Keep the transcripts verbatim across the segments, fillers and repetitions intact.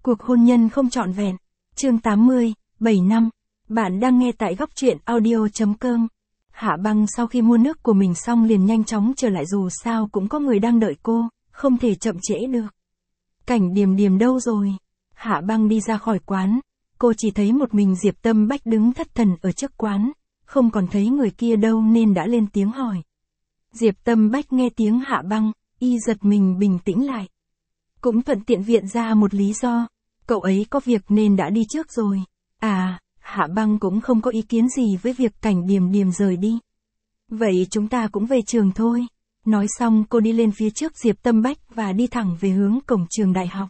Cuộc hôn nhân không trọn vẹn. Chương tám mươi, bảy năm. Bạn đang nghe tại góc truyện audio.com. Hạ Băng sau khi mua nước của mình xong liền nhanh chóng trở lại, dù sao cũng có người đang đợi cô, không thể chậm trễ được. Cảnh Điềm Điềm đâu rồi? Hạ Băng đi ra khỏi quán, cô chỉ thấy một mình Diệp Tâm Bách đứng thất thần ở trước quán, không còn thấy người kia đâu nên đã lên tiếng hỏi. Diệp Tâm Bách nghe tiếng Hạ Băng, y giật mình bình tĩnh lại. Cũng thuận tiện viện ra một lý do, cậu ấy có việc nên đã đi trước rồi. À, Hạ Băng cũng không có ý kiến gì với việc Cảnh Điềm Điềm rời đi. Vậy chúng ta cũng về trường thôi. Nói xong cô đi lên phía trước Diệp Tâm Bách và đi thẳng về hướng cổng trường đại học.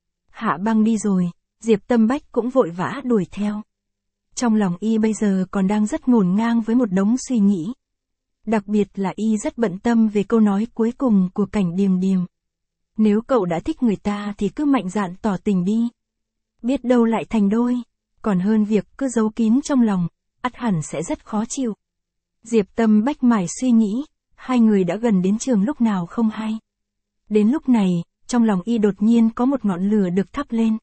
Hạ Băng đi rồi, Diệp Tâm Bách cũng vội vã đuổi theo. Trong lòng y bây giờ còn đang rất ngổn ngang với một đống suy nghĩ. Đặc biệt là y rất bận tâm về câu nói cuối cùng của Cảnh Điềm Điềm. Nếu cậu đã thích người ta thì cứ mạnh dạn tỏ tình đi. Biết đâu lại thành đôi, còn hơn việc cứ giấu kín trong lòng, ắt hẳn sẽ rất khó chịu. Diệp Tâm Bách mải suy nghĩ, hai người đã gần đến trường lúc nào không hay. Đến lúc này, trong lòng y đột nhiên có một ngọn lửa được thắp lên.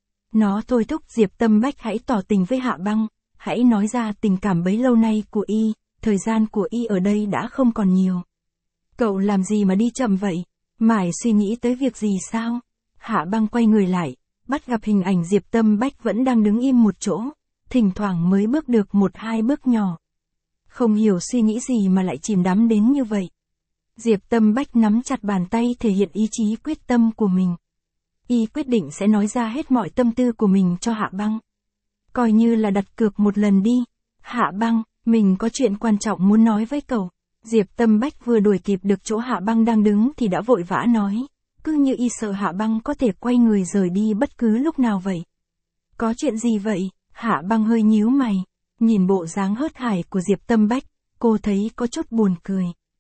Nó thôi thúc Diệp Tâm Bách hãy tỏ tình với Hạ Băng, hãy nói ra tình cảm bấy lâu nay của y, thời gian của y ở đây đã không còn nhiều. Cậu làm gì mà đi chậm vậy? Mải suy nghĩ tới việc gì sao? Hạ Băng quay người lại, bắt gặp hình ảnh Diệp Tâm Bách vẫn đang đứng im một chỗ, thỉnh thoảng mới bước được một hai bước nhỏ. Không hiểu suy nghĩ gì mà lại chìm đắm đến như vậy. Diệp Tâm Bách nắm chặt bàn tay thể hiện ý chí quyết tâm của mình. Y quyết định sẽ nói ra hết mọi tâm tư của mình cho Hạ Băng. Coi như là đặt cược một lần đi. Hạ Băng, mình có chuyện quan trọng muốn nói với cậu. Diệp Tâm Bách vừa đuổi kịp được chỗ Hạ Băng đang đứng thì đã vội vã nói, cứ như y sợ Hạ Băng có thể quay người rời đi bất cứ lúc nào vậy. Có chuyện gì vậy? Hạ Băng hơi nhíu mày, nhìn bộ dáng hớt hải của Diệp Tâm Bách, cô thấy có chút buồn cười.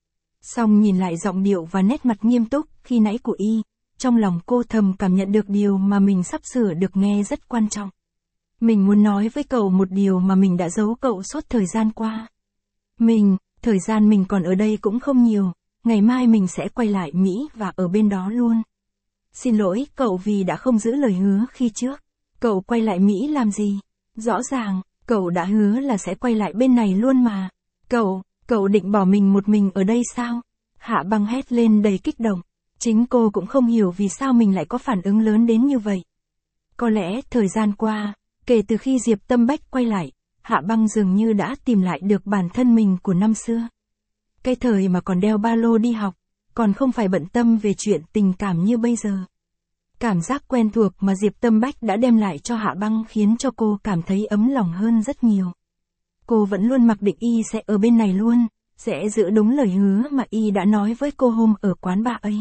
Xong nhìn lại giọng điệu và nét mặt nghiêm túc khi nãy của y, trong lòng cô thầm cảm nhận được điều mà mình sắp sửa được nghe rất quan trọng. Mình muốn nói với cậu một điều mà mình đã giấu cậu suốt thời gian qua. Mình, thời gian mình còn ở đây cũng không nhiều, ngày mai mình sẽ quay lại Mỹ và ở bên đó luôn. Xin lỗi cậu vì đã không giữ lời hứa khi trước. Cậu quay lại Mỹ làm gì? Rõ ràng, cậu đã hứa là sẽ quay lại bên này luôn mà. Cậu, cậu định bỏ mình một mình ở đây sao? Hạ Băng hét lên đầy kích động. Chính cô cũng không hiểu vì sao mình lại có phản ứng lớn đến như vậy. Có lẽ thời gian qua, kể từ khi Diệp Tâm Bách quay lại, Hạ Băng dường như đã tìm lại được bản thân mình của năm xưa. Cái thời mà còn đeo ba lô đi học, còn không phải bận tâm về chuyện tình cảm như bây giờ. Cảm giác quen thuộc mà Diệp Tâm Bách đã đem lại cho Hạ Băng khiến cho cô cảm thấy ấm lòng hơn rất nhiều. Cô vẫn luôn mặc định y sẽ ở bên này luôn, sẽ giữ đúng lời hứa mà y đã nói với cô hôm ở quán bar ấy.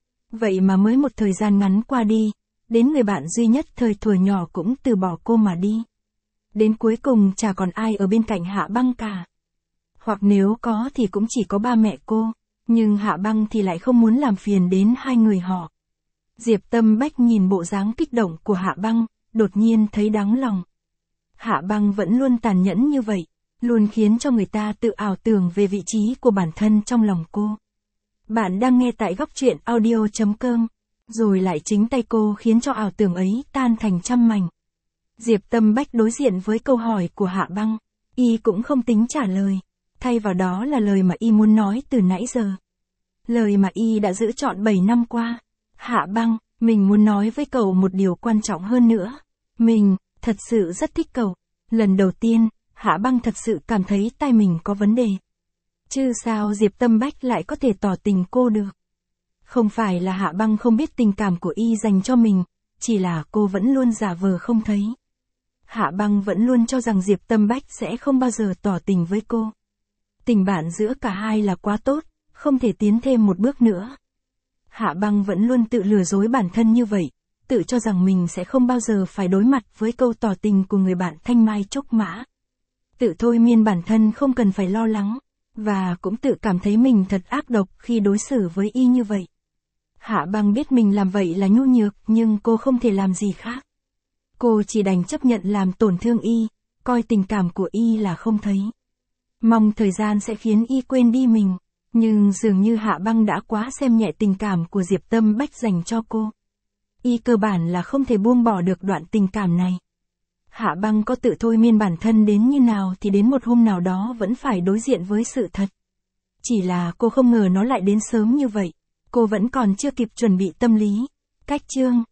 Vậy mà mới một thời gian ngắn qua đi, đến người bạn duy nhất thời thuở nhỏ cũng từ bỏ cô mà đi. Đến cuối cùng chả còn ai ở bên cạnh Hạ Băng cả. Hoặc nếu có thì cũng chỉ có ba mẹ cô, nhưng Hạ Băng thì lại không muốn làm phiền đến hai người họ. Diệp Tâm Bách nhìn bộ dáng kích động của Hạ Băng, đột nhiên thấy đáng lòng. Hạ Băng vẫn luôn tàn nhẫn như vậy, luôn khiến cho người ta tự ảo tưởng về vị trí của bản thân trong lòng cô. Bạn đang nghe tại góc truyện audio.com, rồi lại chính tay cô khiến cho ảo tưởng ấy tan thành trăm mảnh. Diệp Tâm Bách đối diện với câu hỏi của Hạ Băng, y cũng không tính trả lời, thay vào đó là lời mà y muốn nói từ nãy giờ. Lời mà y đã giữ trọn bảy năm qua. Hạ Băng, mình muốn nói với cậu một điều quan trọng hơn nữa. Mình, thật sự rất thích cậu. Lần đầu tiên, Hạ Băng thật sự cảm thấy tai mình có vấn đề. Chứ sao Diệp Tâm Bách lại có thể tỏ tình cô được? Không phải là Hạ Băng không biết tình cảm của y dành cho mình, chỉ là cô vẫn luôn giả vờ không thấy. Hạ Băng vẫn luôn cho rằng Diệp Tâm Bách sẽ không bao giờ tỏ tình với cô. Tình bạn giữa cả hai là quá tốt, không thể tiến thêm một bước nữa. Hạ Băng vẫn luôn tự lừa dối bản thân như vậy, tự cho rằng mình sẽ không bao giờ phải đối mặt với câu tỏ tình của người bạn thanh mai trúc mã. Tự thôi miên bản thân không cần phải lo lắng, và cũng tự cảm thấy mình thật ác độc khi đối xử với y như vậy. Hạ Băng biết mình làm vậy là nhu nhược nhưng cô không thể làm gì khác. Cô chỉ đành chấp nhận làm tổn thương y, coi tình cảm của y là không thấy. Mong thời gian sẽ khiến y quên đi mình, nhưng dường như Hạ Băng đã quá xem nhẹ tình cảm của Diệp Tâm Bách dành cho cô. Y cơ bản là không thể buông bỏ được đoạn tình cảm này. Hạ Băng có tự thôi miên bản thân đến như nào thì đến một hôm nào đó vẫn phải đối diện với sự thật. Chỉ là cô không ngờ nó lại đến sớm như vậy. Cô vẫn còn chưa kịp chuẩn bị tâm lý. Cách chương